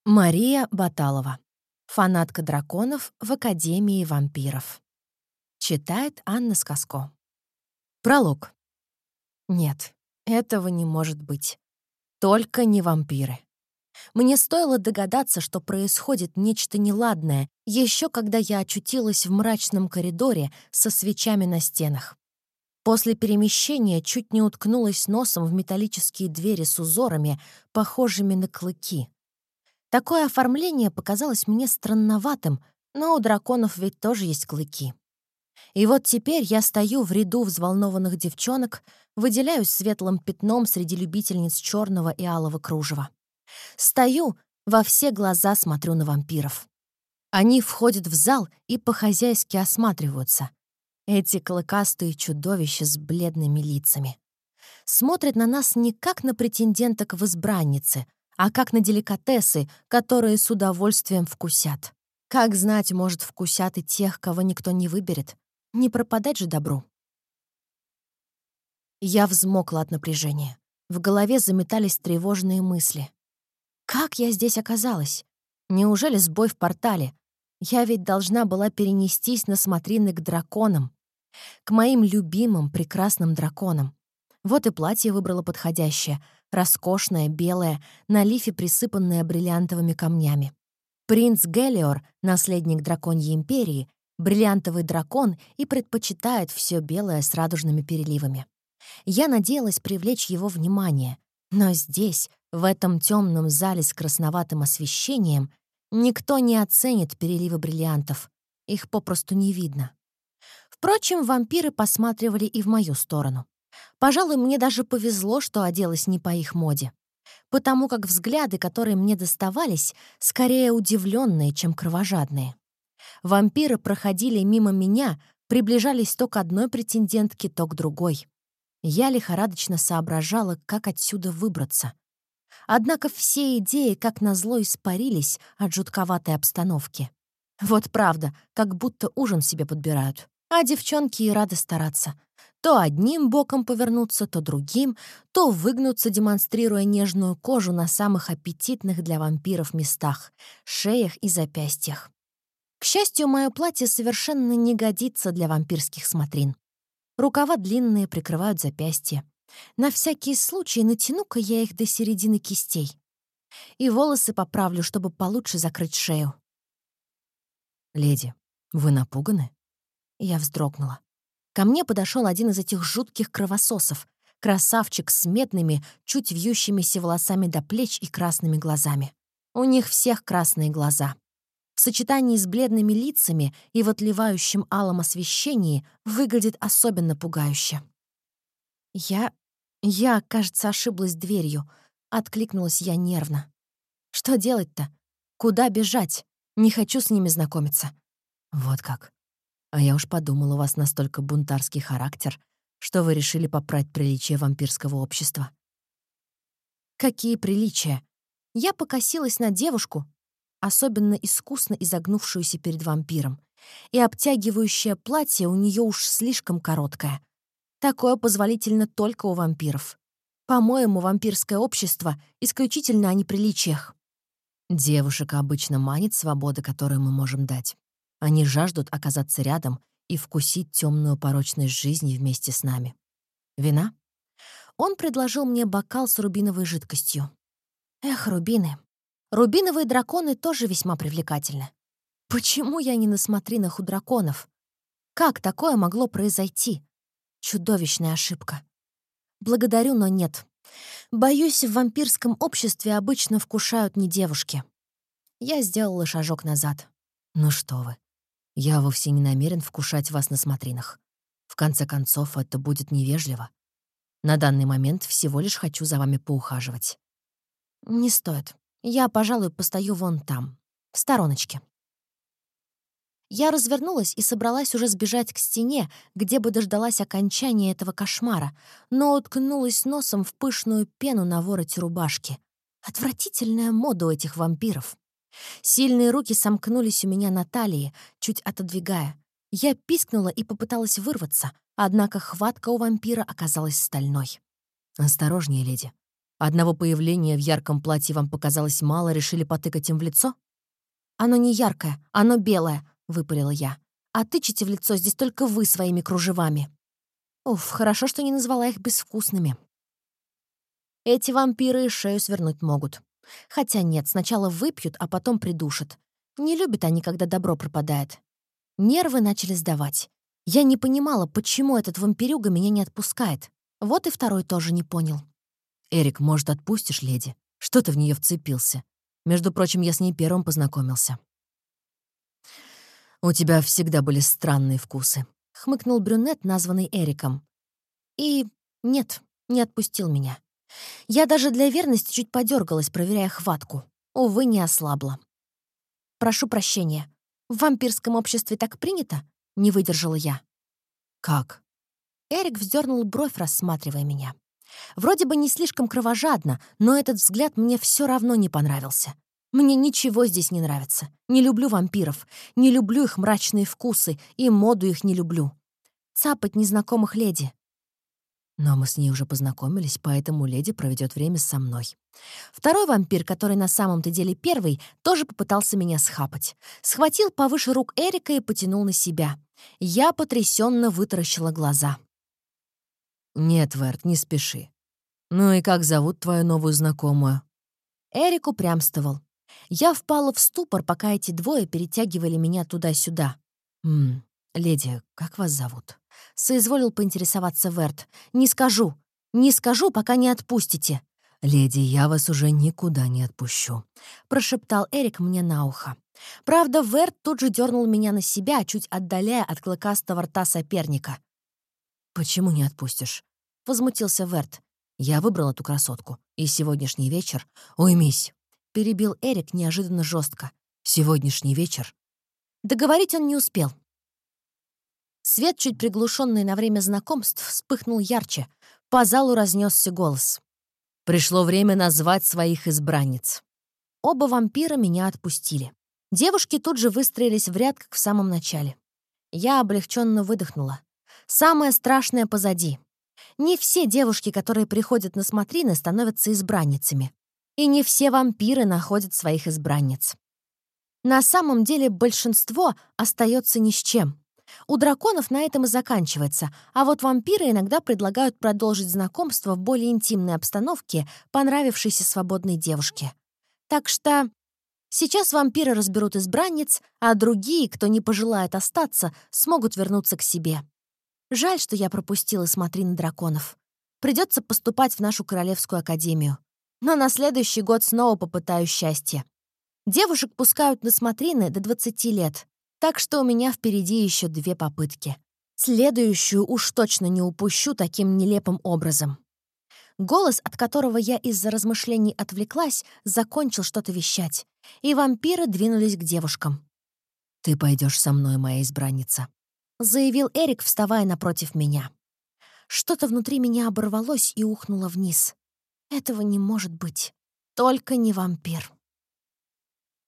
Мария Баталова. Фанатка драконов в Академии вампиров. Читает Анна Сказко. Пролог. Нет, этого не может быть. Только не вампиры. Мне стоило догадаться, что происходит нечто неладное, еще когда я очутилась в мрачном коридоре со свечами на стенах. После перемещения чуть не уткнулась носом в металлические двери с узорами, похожими на клыки. Такое оформление показалось мне странноватым, но у драконов ведь тоже есть клыки. И вот теперь я стою в ряду взволнованных девчонок, выделяюсь светлым пятном среди любительниц черного и алого кружева. Стою, во все глаза смотрю на вампиров. Они входят в зал и по-хозяйски осматриваются. Эти клыкастые чудовища с бледными лицами. Смотрят на нас не как на претенденток в избранницы, а как на деликатесы, которые с удовольствием вкусят. Как знать, может, вкусят и тех, кого никто не выберет. Не пропадать же добру. Я взмокла от напряжения. В голове заметались тревожные мысли. Как я здесь оказалась? Неужели сбой в портале? Я ведь должна была перенестись на смотрины к драконам. К моим любимым прекрасным драконам. Вот и платье выбрала подходящее, роскошное, белое, на лифе присыпанное бриллиантовыми камнями. Принц Гелиор, наследник драконьей империи, бриллиантовый дракон и предпочитает все белое с радужными переливами. Я надеялась привлечь его внимание, но здесь, в этом темном зале с красноватым освещением, никто не оценит переливы бриллиантов, их попросту не видно. Впрочем, вампиры посматривали и в мою сторону. Пожалуй, мне даже повезло, что оделась не по их моде, потому как взгляды, которые мне доставались, скорее удивленные, чем кровожадные. Вампиры проходили мимо меня, приближались то к одной претендентке, то к другой. Я лихорадочно соображала, как отсюда выбраться. Однако все идеи, как назло, испарились от жутковатой обстановки. Вот правда, как будто ужин себе подбирают. А девчонки и рады стараться. То одним боком повернуться, то другим, то выгнуться, демонстрируя нежную кожу на самых аппетитных для вампиров местах — шеях и запястьях. К счастью, мое платье совершенно не годится для вампирских смотрин. Рукава длинные, прикрывают запястья. На всякий случай натяну-ка я их до середины кистей. И волосы поправлю, чтобы получше закрыть шею. «Леди, вы напуганы?» Я вздрогнула. Ко мне подошел один из этих жутких кровососов, красавчик с медными, чуть вьющимися волосами до плеч и красными глазами. У них всех красные глаза. В сочетании с бледными лицами и в отливающем алом освещении выглядит особенно пугающе. Я, кажется, ошиблась дверью. Откликнулась я нервно. Что делать-то? Куда бежать? Не хочу с ними знакомиться. «Вот как. А я уж подумал, у вас настолько бунтарский характер, что вы решили попрать приличие вампирского общества». Какие приличия! Я покосилась на девушку, особенно искусно изогнувшуюся перед вампиром, и обтягивающее платье у нее уж слишком короткое. Такое позволительно только у вампиров. По-моему, вампирское общество исключительно о неприличиях. Девушек обычно манит свобода, которую мы можем дать. Они жаждут оказаться рядом и вкусить темную порочность жизни вместе с нами. Вина? Он предложил мне бокал с рубиновой жидкостью. Эх, рубины. Рубиновые драконы тоже весьма привлекательны. Почему я не на смотринах у драконов? Как такое могло произойти? Чудовищная ошибка. Благодарю, но нет. Боюсь, в вампирском обществе обычно вкушают не девушки. Я сделала шажок назад. Ну что вы. Я вовсе не намерен вкушать вас на смотринах. В конце концов, это будет невежливо. На данный момент всего лишь хочу за вами поухаживать. Не стоит. Я, пожалуй, постою вон там, в стороночке. Я развернулась и собралась уже сбежать к стене, где бы дождалась окончания этого кошмара, но уткнулась носом в пышную пену на вороте рубашки. Отвратительная мода у этих вампиров. Сильные руки сомкнулись у меня на талии, чуть отодвигая. Я пискнула и попыталась вырваться, однако хватка у вампира оказалась стальной. Осторожнее, леди. Одного появления в ярком платье вам показалось мало, решили потыкать им в лицо? «Оно не яркое, оно белое», — выпалила я. «А тычете в лицо здесь только вы своими кружевами». Уф, хорошо, что не назвала их безвкусными. Эти вампиры и шею свернуть могут. Хотя нет, сначала выпьют, а потом придушат. Не любят они, когда добро пропадает. Нервы начали сдавать. Я не понимала, почему этот вампирюга меня не отпускает. Вот и второй тоже не понял. «Эрик, может, отпустишь леди? Что ты в нее вцепился? Между прочим, я с ней первым познакомился». «У тебя всегда были странные вкусы», — хмыкнул брюнет, названный Эриком. И нет, не отпустил меня. Я даже для верности чуть подергалась, проверяя хватку. Увы, не ослабла. «Прошу прощения. В вампирском обществе так принято?» — не выдержала я. «Как?» Эрик вздернул бровь, рассматривая меня. Вроде бы не слишком кровожадно, но этот взгляд мне все равно не понравился. Мне ничего здесь не нравится. Не люблю вампиров, не люблю их мрачные вкусы, и моду их не люблю. Цапать незнакомых леди. Но мы с ней уже познакомились, поэтому леди проведет время со мной. Второй вампир, который на самом-то деле первый, тоже попытался меня схапать. Схватил повыше рук Эрика и потянул на себя. Я потрясенно вытаращила глаза. «Нет, Верт, не спеши. Ну и как зовут твою новую знакомую?» Эрик упрямствовал. Я впала в ступор, пока эти двое перетягивали меня туда-сюда. Леди, как вас зовут?» — соизволил поинтересоваться Верт. «Не скажу. Не скажу, пока не отпустите». «Леди, я вас уже никуда не отпущу», — прошептал Эрик мне на ухо. Правда, Верт тут же дернул меня на себя, чуть отдаляя от клыкастого рта соперника. «Почему не отпустишь?» — возмутился Верт. «Я выбрал эту красотку, и сегодняшний вечер...» «Уймись!» — перебил Эрик неожиданно жестко. «Сегодняшний вечер...» Договорить он не успел. Свет, чуть приглушенный на время знакомств, вспыхнул ярче. По залу разнесся голос. «Пришло время назвать своих избранниц». Оба вампира меня отпустили. Девушки тут же выстроились в ряд, как в самом начале. Я облегченно выдохнула. Самое страшное позади. Не все девушки, которые приходят на смотрины, становятся избранницами. И не все вампиры находят своих избранниц. На самом деле большинство остается ни с чем. У драконов на этом и заканчивается, а вот вампиры иногда предлагают продолжить знакомство в более интимной обстановке понравившейся свободной девушке. Так что сейчас вампиры разберут избранниц, а другие, кто не пожелает остаться, смогут вернуться к себе. Жаль, что я пропустила смотрины драконов. Придется поступать в нашу Королевскую академию. Но на следующий год снова попытаюсь счастье. Девушек пускают на смотрины до 20 лет, так что у меня впереди еще 2 попытки. Следующую уж точно не упущу таким нелепым образом. Голос, от которого я из-за размышлений отвлеклась, закончил что-то вещать, и вампиры двинулись к девушкам. «Ты пойдешь со мной, моя избранница», — заявил Эрик, вставая напротив меня. Что-то внутри меня оборвалось и ухнуло вниз. Этого не может быть. Только не вампир.